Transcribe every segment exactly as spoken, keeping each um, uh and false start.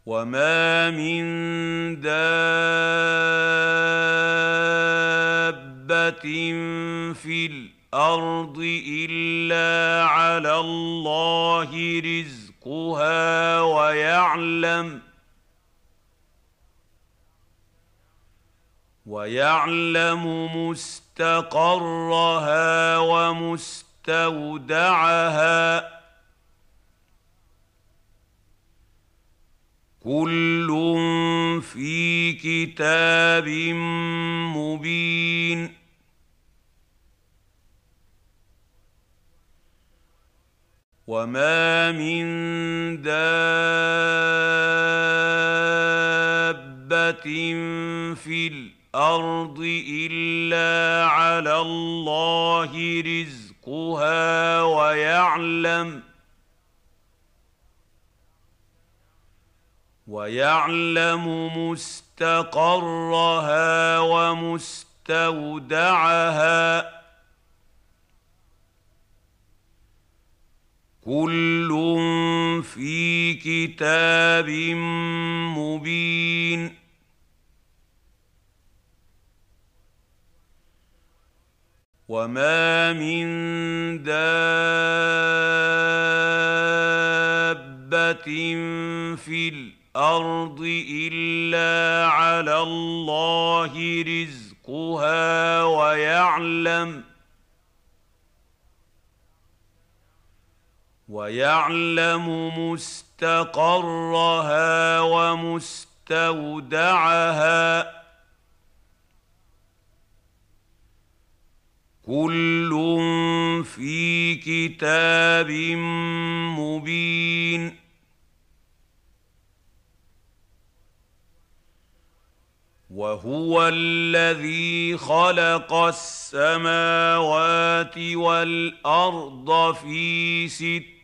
وما من دابة في الأرض إلا على الله رزقها ويعلم ويعلم مستقرها ومستودعها كل في كتاب مبين. وما من دابة في الأرض إلا على الله رزقها ويعلم ويعلم مستقرها ومستودعها كل في كتاب مبين. وما من دابة في الأرض إلا على الله رزقها ويعلم ويعلم مستقرها ومستودعها كل في كتاب مبين. وهو الذي خلق السماوات والأرض في ستة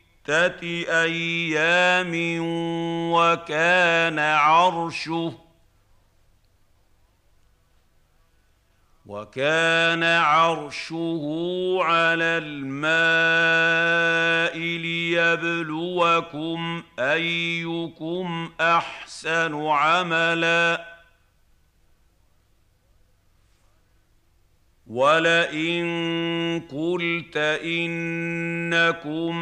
أيام وكان عرشه وكان عرشه على الماء ليبلوكم أيكم أحسن عملا ولئن قلت إنكم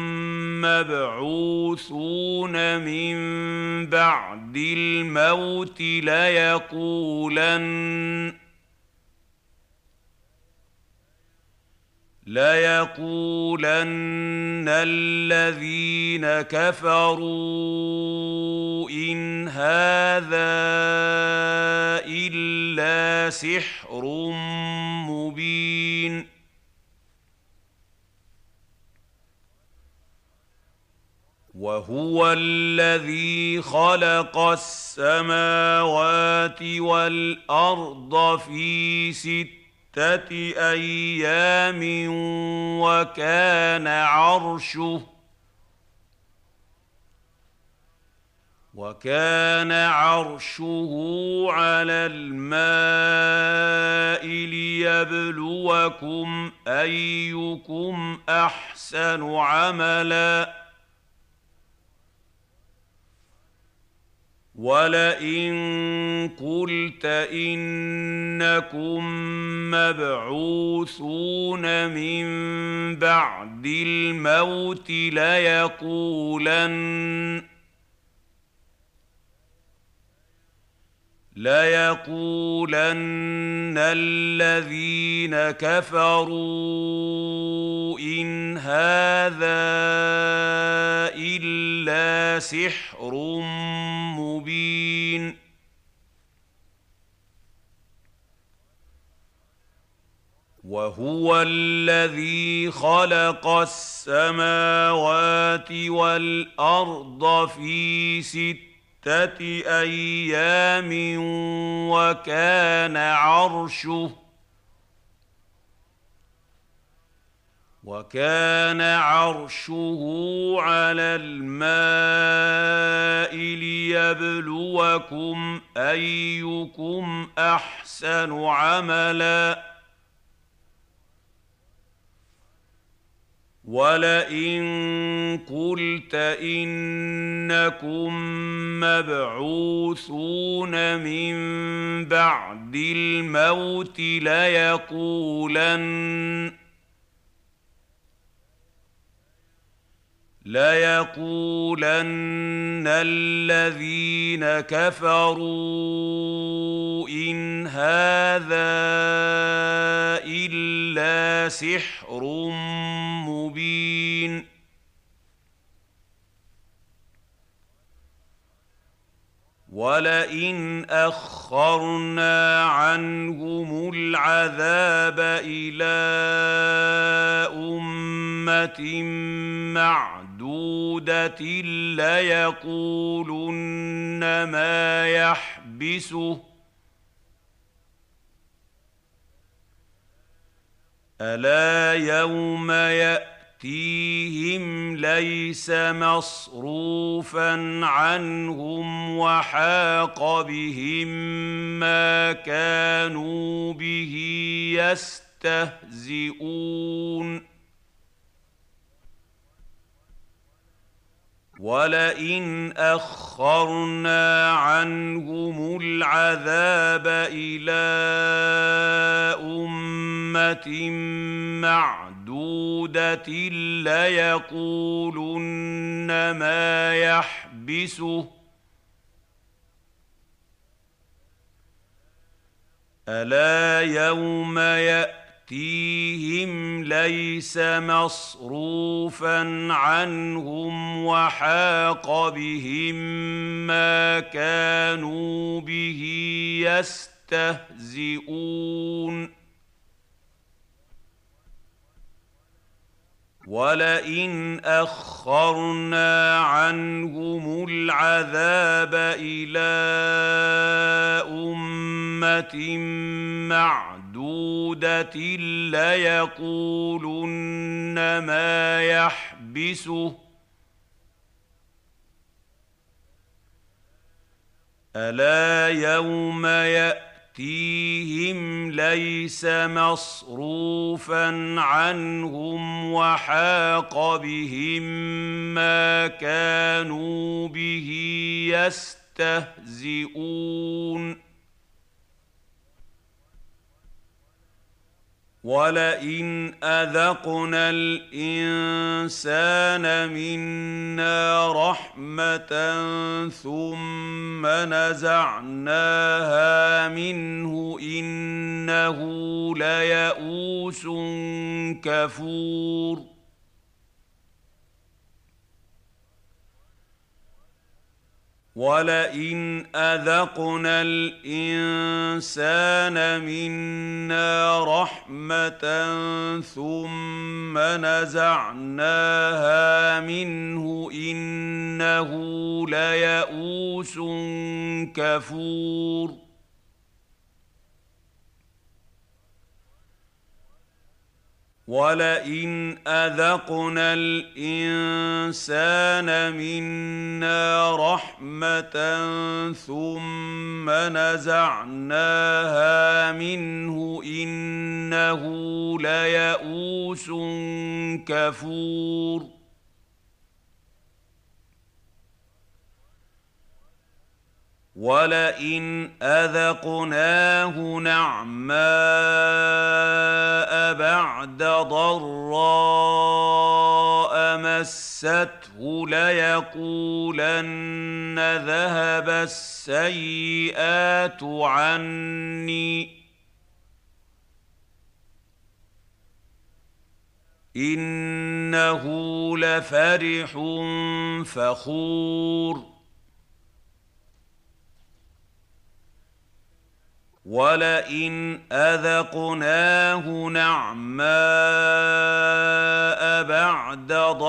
مبعوثون من بعد الموت ليقولن ليقولن الذين كفروا إن هذا إلا سحر مبين. وهو الذي خلق السماوات والأرض في ستة أيام وكان عرشه وكان عرشه على الماء ليبلوكم أيكم أحسن عملا ولئن قلت إنكم مبعوثون من بعد الموت ليقولن ليقولن الذين كفروا إن هذا إلا سحر مبين. وهو الذي خلق السماوات والأرض في ستة أيام وكان عرشه وكان عرشه على الماء ليبلوكم أيكم أحسن عملا وَلَئِن قُلْتَ إِنَّكُم مَّبْعُوثُونَ مِن بَعْدِ الْمَوْتِ لَيَقُولَنَّ لَيَقُولَنَّ الَّذِينَ كَفَرُوا إِنْ هَٰذَا إِلَّا سِحْرٌ مُّبِينٌ وَلَئِنْ أَخَّرْنَا عَنْهُمُ الْعَذَابَ إِلَىٰ أُمَّةٍ مَّعْدُودَةٍ لَّيَقُولُنَّ مَا يَحْبِسُهُ ۗ أَلَا يَوْمَ يَأْتِيهِمْ لَيْسَ مَصْرُوفًا عَنْهُمْ وَحَاقَ بِهِم مَّا كَانُوا بِهِ يَسْتَهْزِئُونَ وَلَئِنْ أَخَّرْنَا عَنْهُمُ الْعَذَابَ إِلَىٰ أُمَّةٍ مَّعْدُودَةٍ لَّيَقُولُنَّ مَا يَحْبِسُهُ ۗ أَلَا يَوْمَ يَأْتِيهِمْ لَيْسَ مَصْرُوفًا عَنْهُمْ وَحَاقَ بِهِم مَّا كَانُوا بِهِ يَسْتَهْزِئُونَ وَلَئِنْ أَخَّرْنَا عَنْهُمُ الْعَذَابَ إِلَىٰ أُمَّةٍ مَّعْدُودَةٍ لَّيَقُولُنَّ مَا يَحْبِسُهُ ۗ أَلَا يَوْمَ يَأْتِيهِمْ لَيْسَ مَصْرُوفًا عَنْهُمْ وَحَاقَ بِهِم مَّا كَانُوا بِهِ يَسْتَهْزِئُونَ وَلَئِنْ أَذَقْنَا الْإِنسَانَ مِنَّا رَحْمَةً ثُمَّ نَزَعْنَاهَا مِنْهُ إِنَّهُ لَيَئُوسٌ كَفُورٌ وَلَئِنْ أَذَقْنَا الْإِنسَانَ مِنَّا رَحْمَةً ثُمَّ نَزَعْنَاهَا مِنْهُ إِنَّهُ لَيَئُوسٌ كَفُورٌ وَلَئِنْ أَذَقْنَا الْإِنسَانَ مِنَّا رَحْمَةً ثُمَّ نَزَعْنَاهَا مِنْهُ إِنَّهُ لَيَئُوسٌ كَفُورٌ وَلَئِنْ أَذَقْنَاهُ نَعْمَاءَ بَعْدَ ضَرَّاءَ مَسَّتْهُ لَيَقُولَنَّ ذَهَبَ السَّيِّئَاتُ عَنِّي إِنَّهُ لَفَرِحٌ فَخُورٌ وَلَئِنْ أَذَقْنَاهُ نَعْمَاءَ بَعْدَ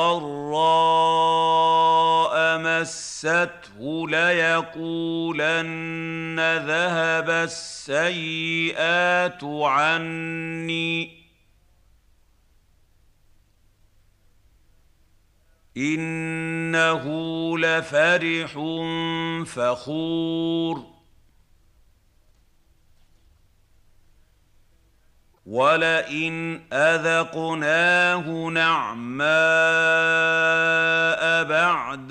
ضَرَّاءَ مَسَّتْهُ لَيَقُولَنَّ ذَهَبَ السَّيِّئَاتُ عَنِّي إِنَّهُ لَفَرِحٌ فَخُورٌ وَلَئِنْ أَذَقْنَاهُ نَعْمَاءَ بَعْدَ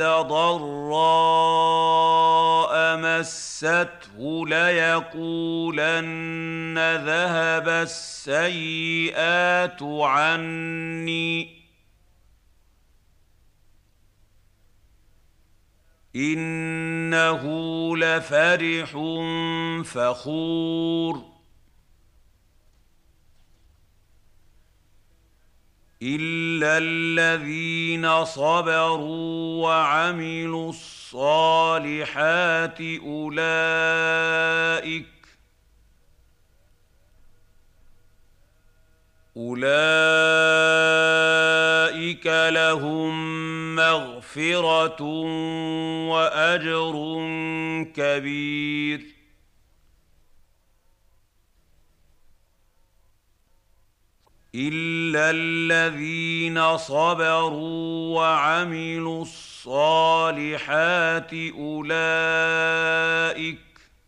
ضَرَّاءَ مَسَّتْهُ لَيَقُولَنَّ ذَهَبَ السَّيِّئَاتُ عَنِّي ۚ إِنَّهُ لَفَرِحٌ فَخُورٌ. إِلَّا الَّذِينَ صَبَرُوا وَعَمِلُوا الصَّالِحَاتِ أُولَئِكَ أُولَئِكَ لَهُم مَّغْفِرَةٌ وَأَجْرٌ كَبِيرٌ. إِلَّا الَّذِينَ صَبَرُوا وَعَمِلُوا الصَّالِحَاتِ أُولَئِكَ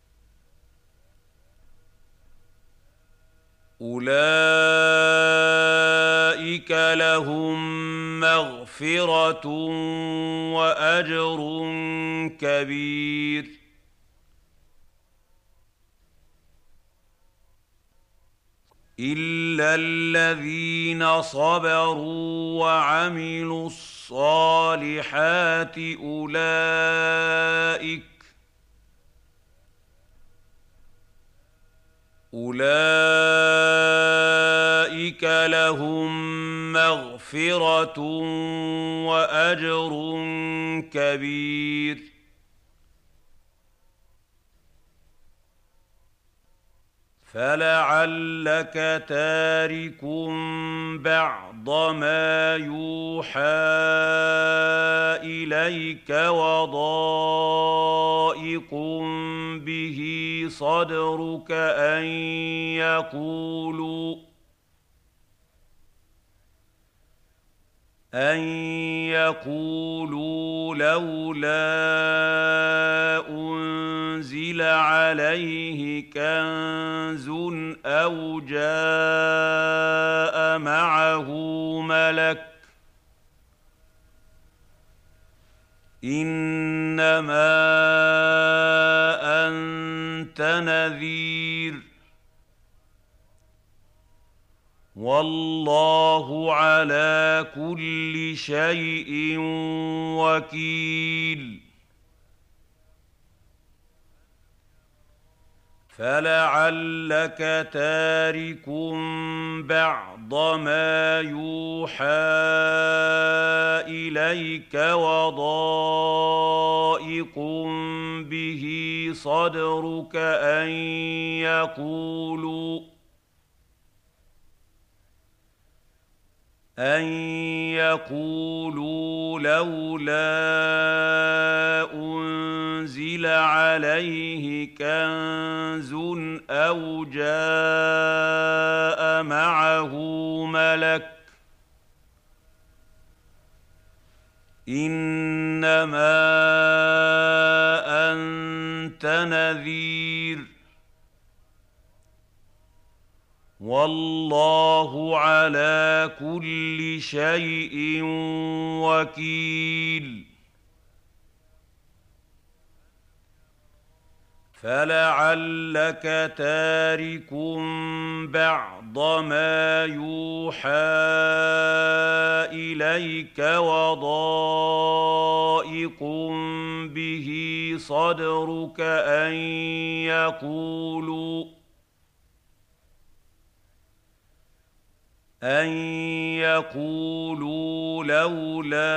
أُولَئِكَ لَهُم مَّغْفِرَةٌ وَأَجْرٌ كَبِيرٌ. إِلَّا الَّذِينَ صَبَرُوا وَعَمِلُوا الصَّالِحَاتِ أُولَئِكَ أُولَئِكَ لَهُم مَّغْفِرَةٌ وَأَجْرٌ كَبِيرٌ. فَلَعَلَّكَ تَارِكٌ بَعْضَ مَا يُوحَىٰ إِلَيْكَ وَضَائِقٌ بِهِ صَدْرُكَ أَن يَقُولُوا أَن يَقُولُوا لَوْلَا أُنزِلَ عَلَيْهِ كَنزٌ أَوْ جَاءَ مَعَهُ مَلَكٌ ۚ إِنَّمَا أَنتَ نَذِيرٌ، وَاللَّهُ عَلَىٰ كُلِّ شَيْءٍ وَكِيلٌ. فَلَعَلَّكَ تَارِكٌ بَعْضَ مَا يُوحَىٰ إِلَيْكَ وَضَائِقٌ بِهِ صَدْرُكَ أَن يَقُولُوا أَن يَقُولُوا لَوْلَا أُنزِلَ عَلَيْهِ كَنزٌ أَوْ جَاءَ مَعَهُ مَلَكٌ ۚ إِنَّمَا أَنتَ نَذِيرٌ، وَاللَّهُ عَلَىٰ كُلِّ شَيْءٍ وَكِيلٌ. فَلَعَلَّكَ تَارِكٌ بَعْضَ مَا يُوحَىٰ إِلَيْكَ وَضَائِقٌ بِهِ صَدْرُكَ أَن يَقُولُوا أَن يَقُولُوا لَوْلَا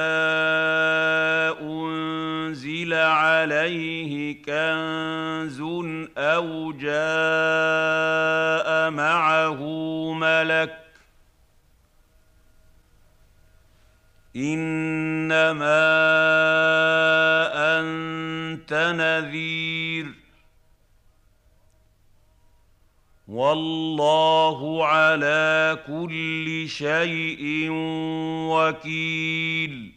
أُنزِلَ عَلَيْهِ كَنزٌ أَوْ جَاءَ مَعَهُ مَلَكٌ ۚ إِنَّمَا أَنتَ نَذِيرٌ، وَاللَّهُ عَلَىٰ كُلِّ شَيْءٍ وَكِيلٌ.